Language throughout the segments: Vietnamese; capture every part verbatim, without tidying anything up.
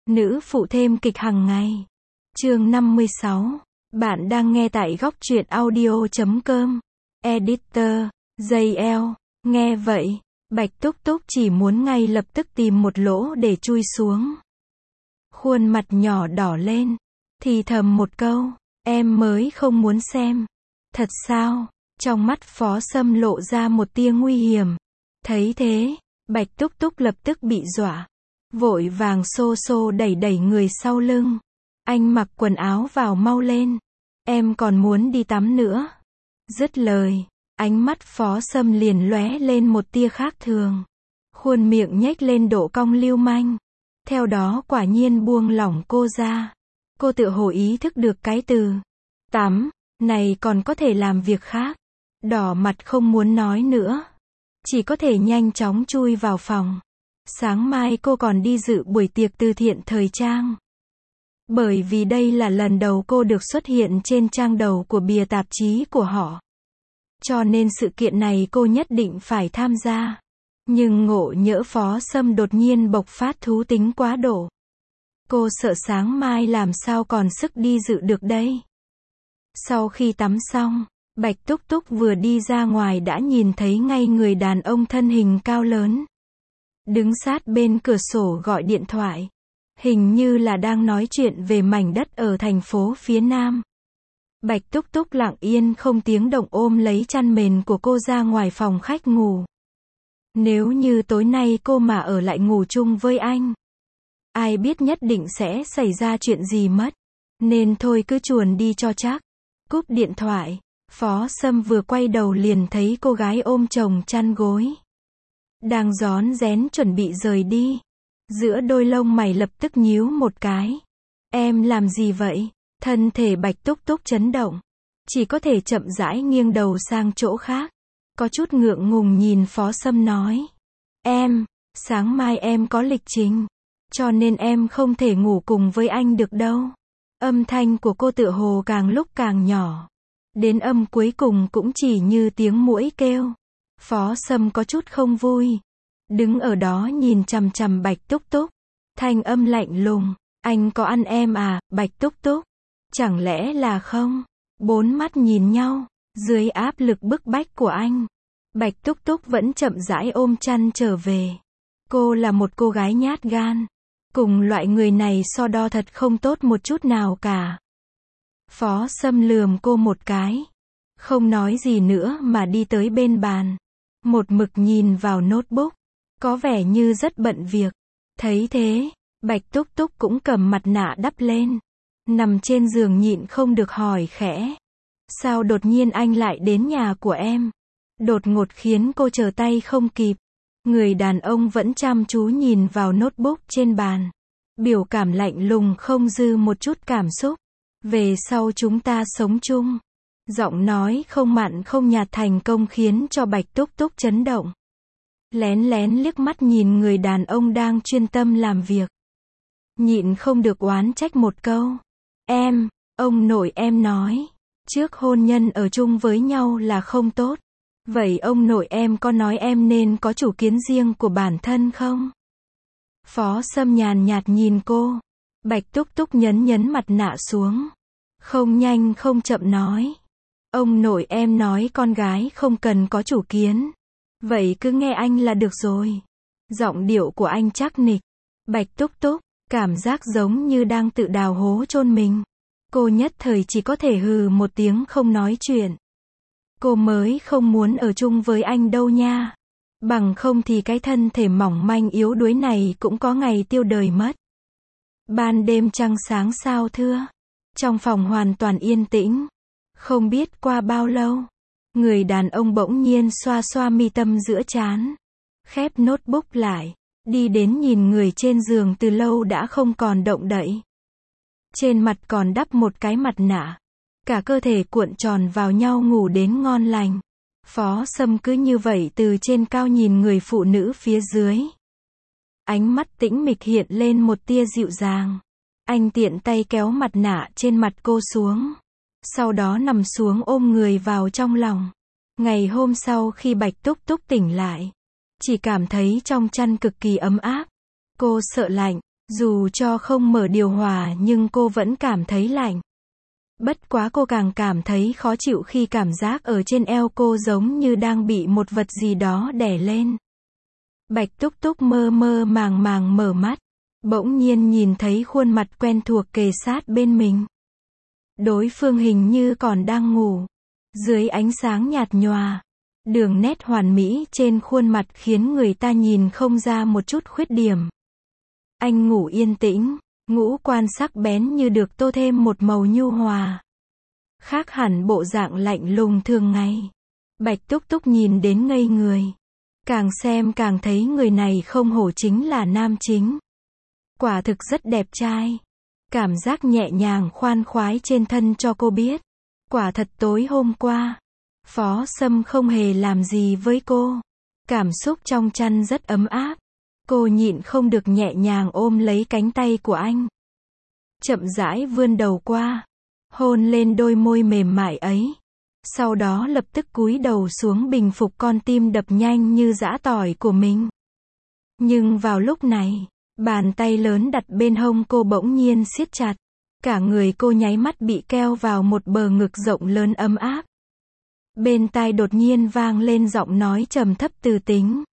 Nữ phụ thêm kịch hàng ngày. Chương năm mươi sáu. Bạn đang nghe tại góc truyện audio chấm com. Editor, gi eo. Nghe vậy, Bạch Túc Túc chỉ muốn ngay lập tức tìm một lỗ để chui xuống. Khuôn mặt nhỏ đỏ lên, thì thầm một câu, em mới không muốn xem. Thật sao? Trong mắt Phó Sâm lộ ra một tia nguy hiểm. Thấy thế, Bạch Túc Túc lập tức bị dọa. Vội vàng xô xô đẩy đẩy người sau lưng. Anh mặc quần áo vào mau lên. Em còn muốn đi tắm nữa. Dứt lời, ánh mắt Phó Sâm liền lóe lên một tia khác thường. Khuôn miệng nhếch lên độ cong lưu manh. Theo đó quả nhiên buông lỏng cô ra. Cô tự hồ ý thức được cái từ tắm này còn có thể làm việc khác. Đỏ mặt không muốn nói nữa. Chỉ có thể nhanh chóng chui vào phòng. Sáng mai cô còn đi dự buổi tiệc từ thiện thời trang. Bởi vì đây là lần đầu cô được xuất hiện trên trang đầu của bìa tạp chí của họ. Cho nên sự kiện này cô nhất định phải tham gia. Nhưng ngộ nhỡ Phó Sâm đột nhiên bộc phát thú tính quá độ. Cô sợ sáng mai làm sao còn sức đi dự được đây. Sau khi tắm xong, Bạch Túc Túc vừa đi ra ngoài đã nhìn thấy ngay người đàn ông thân hình cao lớn. Đứng sát bên cửa sổ gọi điện thoại. Hình như là đang nói chuyện về mảnh đất ở thành phố phía Nam. Bạch Túc Túc lặng yên không tiếng động ôm lấy chăn mền của cô ra ngoài phòng khách ngủ. Nếu như tối nay cô mà ở lại ngủ chung với anh, ai biết nhất định sẽ xảy ra chuyện gì mất. Nên thôi cứ chuồn đi cho chắc. Cúp điện thoại, Phó Sâm vừa quay đầu liền thấy cô gái ôm chồng chăn gối. Đang rón rén chuẩn bị rời đi. Giữa đôi lông mày lập tức nhíu một cái. Em làm gì vậy? Thân thể Bạch Túc Túc chấn động. Chỉ có thể chậm rãi nghiêng đầu sang chỗ khác. Có chút ngượng ngùng nhìn Phó Sâm nói. Em, sáng mai em có lịch trình. Cho nên em không thể ngủ cùng với anh được đâu. Âm thanh của cô tựa hồ càng lúc càng nhỏ. Đến âm cuối cùng cũng chỉ như tiếng muỗi kêu. Phó Sâm có chút không vui. Đứng ở đó nhìn chằm chằm Bạch Túc Túc. Thanh âm lạnh lùng. Anh có ăn em à, Bạch Túc Túc? Chẳng lẽ là không? Bốn mắt nhìn nhau. Dưới áp lực bức bách của anh, Bạch Túc Túc vẫn chậm rãi ôm chăn trở về. Cô là một cô gái nhát gan. Cùng loại người này so đo thật không tốt một chút nào cả. Phó Sâm lườm cô một cái. Không nói gì nữa mà đi tới bên bàn. Một mực nhìn vào notebook. Có vẻ như rất bận việc. Thấy thế, Bạch Túc Túc cũng cầm mặt nạ đắp lên. Nằm trên giường nhịn không được hỏi khẽ. Sao đột nhiên anh lại đến nhà của em? Đột ngột khiến cô trở tay không kịp. Người đàn ông vẫn chăm chú nhìn vào notebook trên bàn. Biểu cảm lạnh lùng không dư một chút cảm xúc. Về sau chúng ta sống chung. Giọng nói không mặn không nhạt thành công khiến cho Bạch Túc Túc chấn động. Lén lén liếc mắt nhìn người đàn ông đang chuyên tâm làm việc. Nhịn không được oán trách một câu. Em, ông nội em nói. Trước hôn nhân ở chung với nhau là không tốt. Vậy ông nội em có nói em nên có chủ kiến riêng của bản thân không? Phó Sâm nhàn nhạt nhìn cô. Bạch Túc Túc nhấn nhấn mặt nạ xuống. Không nhanh không chậm nói. Ông nội em nói con gái không cần có chủ kiến. Vậy cứ nghe anh là được rồi. Giọng điệu của anh chắc nịch. Bạch Túc Túc, cảm giác giống như đang tự đào hố chôn mình. Cô nhất thời chỉ có thể hừ một tiếng không nói chuyện. Cô mới không muốn ở chung với anh đâu nha. Bằng không thì cái thân thể mỏng manh yếu đuối này cũng có ngày tiêu đời mất. Ban đêm trăng sáng sao thưa. Trong phòng hoàn toàn yên tĩnh. Không biết qua bao lâu, người đàn ông bỗng nhiên xoa xoa mi tâm giữa trán. Khép notebook lại. Đi đến nhìn người trên giường từ lâu đã không còn động đậy. Trên mặt còn đắp một cái mặt nạ. Cả cơ thể cuộn tròn vào nhau ngủ đến ngon lành. Phó Sâm cứ như vậy từ trên cao nhìn người phụ nữ phía dưới. Ánh mắt tĩnh mịch hiện lên một tia dịu dàng. Anh tiện tay kéo mặt nạ trên mặt cô xuống. Sau đó nằm xuống ôm người vào trong lòng. Ngày hôm sau khi Bạch Túc Túc tỉnh lại, chỉ cảm thấy trong chăn cực kỳ ấm áp. Cô sợ lạnh, Dù cho không mở điều hòa nhưng cô vẫn cảm thấy lạnh. Bất quá cô càng cảm thấy khó chịu khi cảm giác ở trên eo cô giống như đang bị một vật gì đó đè lên. Bạch Túc Túc mơ mơ màng màng mở mắt. Bỗng nhiên nhìn thấy khuôn mặt quen thuộc kề sát bên mình. Đối phương hình như còn đang ngủ. Dưới ánh sáng nhạt nhòa, đường nét hoàn mỹ trên khuôn mặt khiến người ta nhìn không ra một chút khuyết điểm. Anh ngủ yên tĩnh, ngũ quan sắc bén như được tô thêm một màu nhu hòa. Khác hẳn bộ dạng lạnh lùng thường ngày. Bạch Túc Túc nhìn đến ngây người. Càng xem càng thấy người này không hổ chính là nam chính. Quả thực rất đẹp trai. Cảm giác nhẹ nhàng khoan khoái trên thân cho cô biết. Quả thật tối hôm qua, Phó Sâm không hề làm gì với cô. Cảm xúc trong chăn rất ấm áp. Cô nhịn không được nhẹ nhàng ôm lấy cánh tay của anh. Chậm rãi vươn đầu qua, hôn lên đôi môi mềm mại ấy. Sau đó lập tức cúi đầu xuống bình phục con tim đập nhanh như giã tỏi của mình. Nhưng vào lúc này, bàn tay lớn đặt bên hông cô bỗng nhiên siết chặt. Cả người cô nháy mắt bị keo vào một bờ ngực rộng lớn ấm áp. Bên tai đột nhiên vang lên giọng nói trầm thấp từ tính.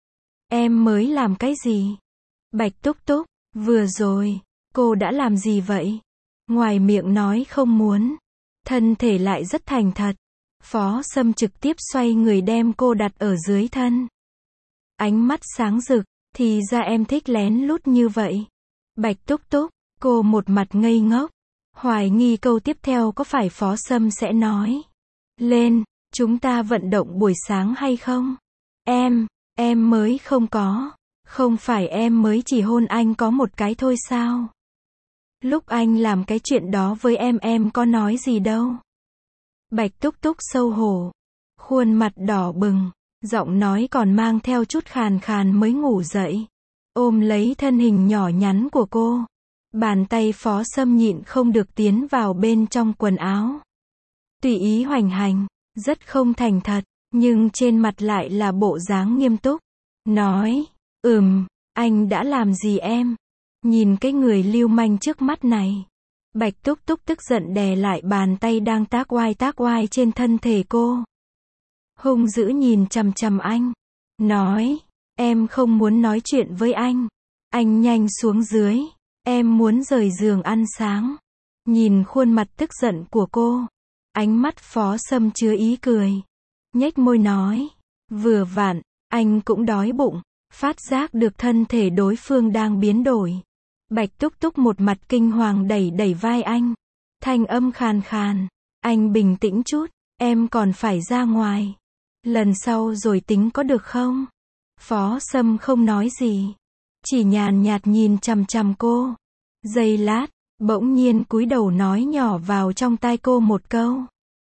Em mới làm cái gì? Bạch Túc Túc, vừa rồi, cô đã làm gì vậy? Ngoài miệng nói không muốn, thân thể lại rất thành thật. Phó Sâm trực tiếp xoay người đem cô đặt ở dưới thân. Ánh mắt sáng rực, thì ra em thích lén lút như vậy. Bạch Túc Túc, cô một mặt ngây ngốc, hoài nghi câu tiếp theo có phải Phó Sâm sẽ nói. Lên, chúng ta vận động buổi sáng hay không? Em, em mới không có. Không phải em mới chỉ hôn anh có một cái thôi sao? Lúc anh làm cái chuyện đó với em em có nói gì đâu. Bạch Túc Túc xấu hổ, khuôn mặt đỏ bừng, giọng nói còn mang theo chút khàn khàn mới ngủ dậy. Ôm lấy thân hình nhỏ nhắn của cô. Bàn tay Phó Sâm nhịn không được tiến vào bên trong quần áo. Tùy ý hoành hành, rất không thành thật, nhưng trên mặt lại là bộ dáng nghiêm túc. Nói, ừm, anh đã làm gì em? Nhìn cái người lưu manh trước mắt này. Bạch Túc Túc tức giận đè lại bàn tay đang tác oai tác oai trên thân thể cô. Hung dữ nhìn chằm chằm anh. Nói, em không muốn nói chuyện với anh. Anh nhanh xuống dưới. Em muốn rời giường ăn sáng. Nhìn khuôn mặt tức giận của cô. Ánh mắt Phó Sâm chứa ý cười. Nhếch môi nói. Vừa vặn, anh cũng đói bụng. Phát giác được thân thể đối phương đang biến đổi. Bạch Túc Túc một mặt kinh hoàng đẩy đẩy vai anh. Thanh âm khàn khàn. Anh bình tĩnh chút. Em còn phải ra ngoài. Lần sau rồi tính có được không? Phó Sâm không nói gì. Chỉ nhàn nhạt nhìn chằm chằm cô. Giây lát, bỗng nhiên cúi đầu nói nhỏ vào trong tai cô một câu.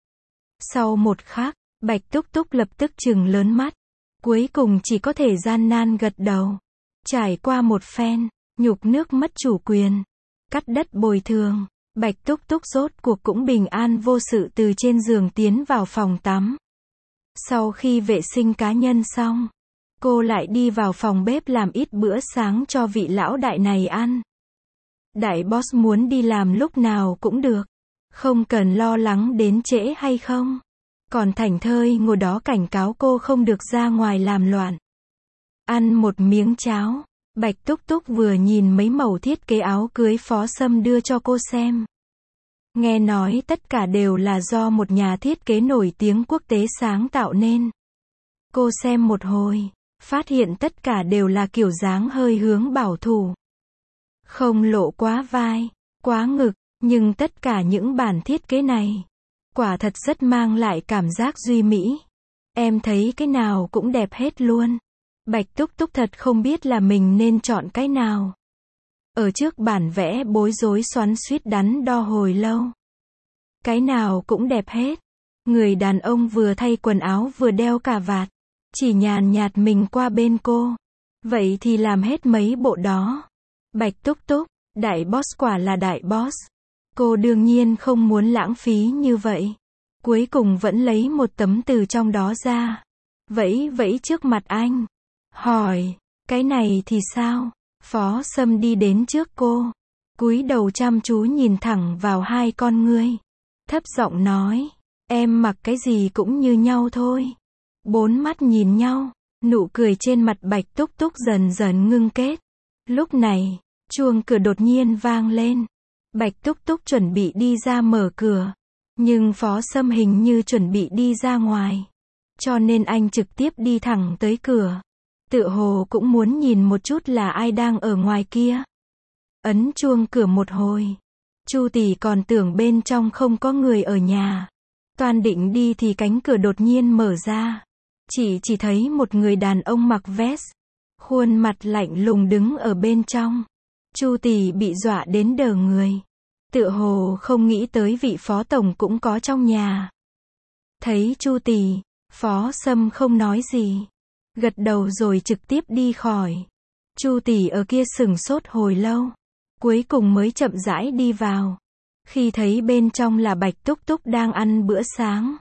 Sau một khắc, Bạch Túc Túc lập tức trừng lớn mắt. Cuối cùng chỉ có thể gian nan gật đầu. Trải qua một phen, nhục nước mất chủ quyền, cắt đất bồi thường, Bạch Túc Túc rốt cuộc cũng bình an vô sự từ trên giường tiến vào phòng tắm. Sau khi vệ sinh cá nhân xong, cô lại đi vào phòng bếp làm ít bữa sáng cho vị lão đại này ăn. Đại boss muốn đi làm lúc nào cũng được, không cần lo lắng đến trễ hay không. Còn thảnh thơi ngồi đó cảnh cáo cô không được ra ngoài làm loạn. Ăn một miếng cháo, Bạch Túc Túc vừa nhìn mấy mẩu thiết kế áo cưới Phó Sâm đưa cho cô xem. Nghe nói tất cả đều là do một nhà thiết kế nổi tiếng quốc tế sáng tạo nên. Cô xem một hồi, phát hiện tất cả đều là kiểu dáng hơi hướng bảo thủ. Không lộ quá vai, quá ngực, nhưng tất cả những bản thiết kế này, quả thật rất mang lại cảm giác duy mỹ. Em thấy cái nào cũng đẹp hết luôn. Bạch Túc Túc thật không biết là mình nên chọn cái nào. Ở trước bản vẽ bối rối xoắn xuýt đắn đo hồi lâu. Cái nào cũng đẹp hết. Người đàn ông vừa thay quần áo vừa đeo cà vạt. Chỉ nhàn nhạt mình qua bên cô. Vậy thì làm hết mấy bộ đó. Bạch Túc Túc, đại boss quả là đại boss. Cô đương nhiên không muốn lãng phí như vậy. Cuối cùng vẫn lấy một tấm từ trong đó ra. Vẫy vẫy trước mặt anh. Hỏi, cái này thì sao? Phó Sâm đi đến trước cô, cúi đầu chăm chú nhìn thẳng vào hai con ngươi, thấp giọng nói, em mặc cái gì cũng như nhau thôi. Bốn mắt nhìn nhau, nụ cười trên mặt Bạch Túc Túc dần dần ngưng kết. Lúc này, chuông cửa đột nhiên vang lên. Bạch Túc Túc chuẩn bị đi ra mở cửa, nhưng Phó Sâm hình như chuẩn bị đi ra ngoài, cho nên anh trực tiếp đi thẳng tới cửa. Tựa hồ cũng muốn nhìn một chút là ai đang ở ngoài kia. Ấn chuông cửa một hồi, Chu tỷ còn tưởng bên trong không có người ở nhà. Toan định đi thì cánh cửa đột nhiên mở ra. Chị chỉ thấy một người đàn ông mặc vest, khuôn mặt lạnh lùng đứng ở bên trong. Chu tỷ bị dọa đến đờ người. Tựa hồ không nghĩ tới vị phó tổng cũng có trong nhà. Thấy Chu tỷ, Phó Sâm không nói gì, gật đầu rồi trực tiếp đi khỏi. Chu tỷ ở kia sửng sốt hồi lâu, cuối cùng mới chậm rãi đi vào. Khi thấy bên trong là Bạch Túc Túc đang ăn bữa sáng,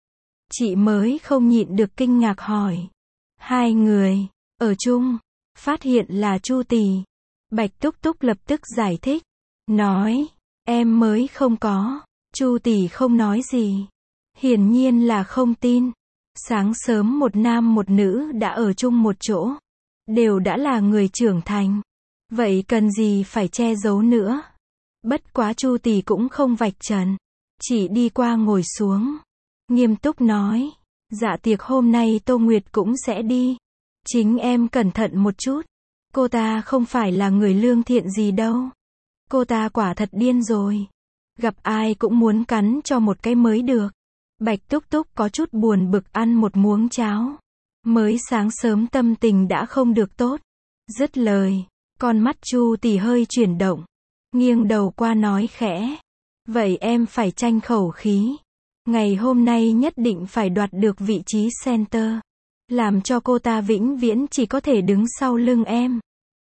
chị mới không nhịn được kinh ngạc hỏi. Hai người, ở chung, phát hiện là Chu tỷ. Bạch Túc Túc lập tức giải thích, nói, em mới không có. Chu tỷ không nói gì, hiển nhiên là không tin. Sáng sớm một nam một nữ đã ở chung một chỗ, đều đã là người trưởng thành, vậy cần gì phải che giấu nữa. Bất quá Chu tỷ cũng không vạch trần, chỉ đi qua ngồi xuống, nghiêm túc nói, dạ tiệc hôm nay Tô Nguyệt cũng sẽ đi, chính em cẩn thận một chút. Cô ta không phải là người lương thiện gì đâu, cô ta quả thật điên rồi, gặp ai cũng muốn cắn cho một cái mới được. Bạch Túc Túc có chút buồn bực ăn một muỗng cháo, mới sáng sớm tâm tình đã không được tốt. Dứt lời, con mắt Chu tỷ hơi chuyển động, nghiêng đầu qua nói khẽ, vậy em phải tranh khẩu khí, ngày hôm nay nhất định phải đoạt được vị trí center, làm cho cô ta vĩnh viễn chỉ có thể đứng sau lưng em.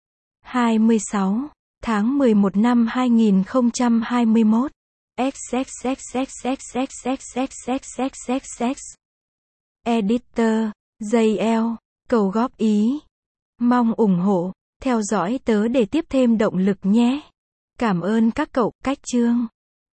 hai mươi sáu tháng mười một năm hai nghìn không trăm hai mươi mốt. xxxxxxxxxxxxxxx Editor, gi lờ, cầu góp ý. Mong ủng hộ, theo dõi tớ để tiếp thêm động lực nhé. Cảm ơn các cậu, cách chương.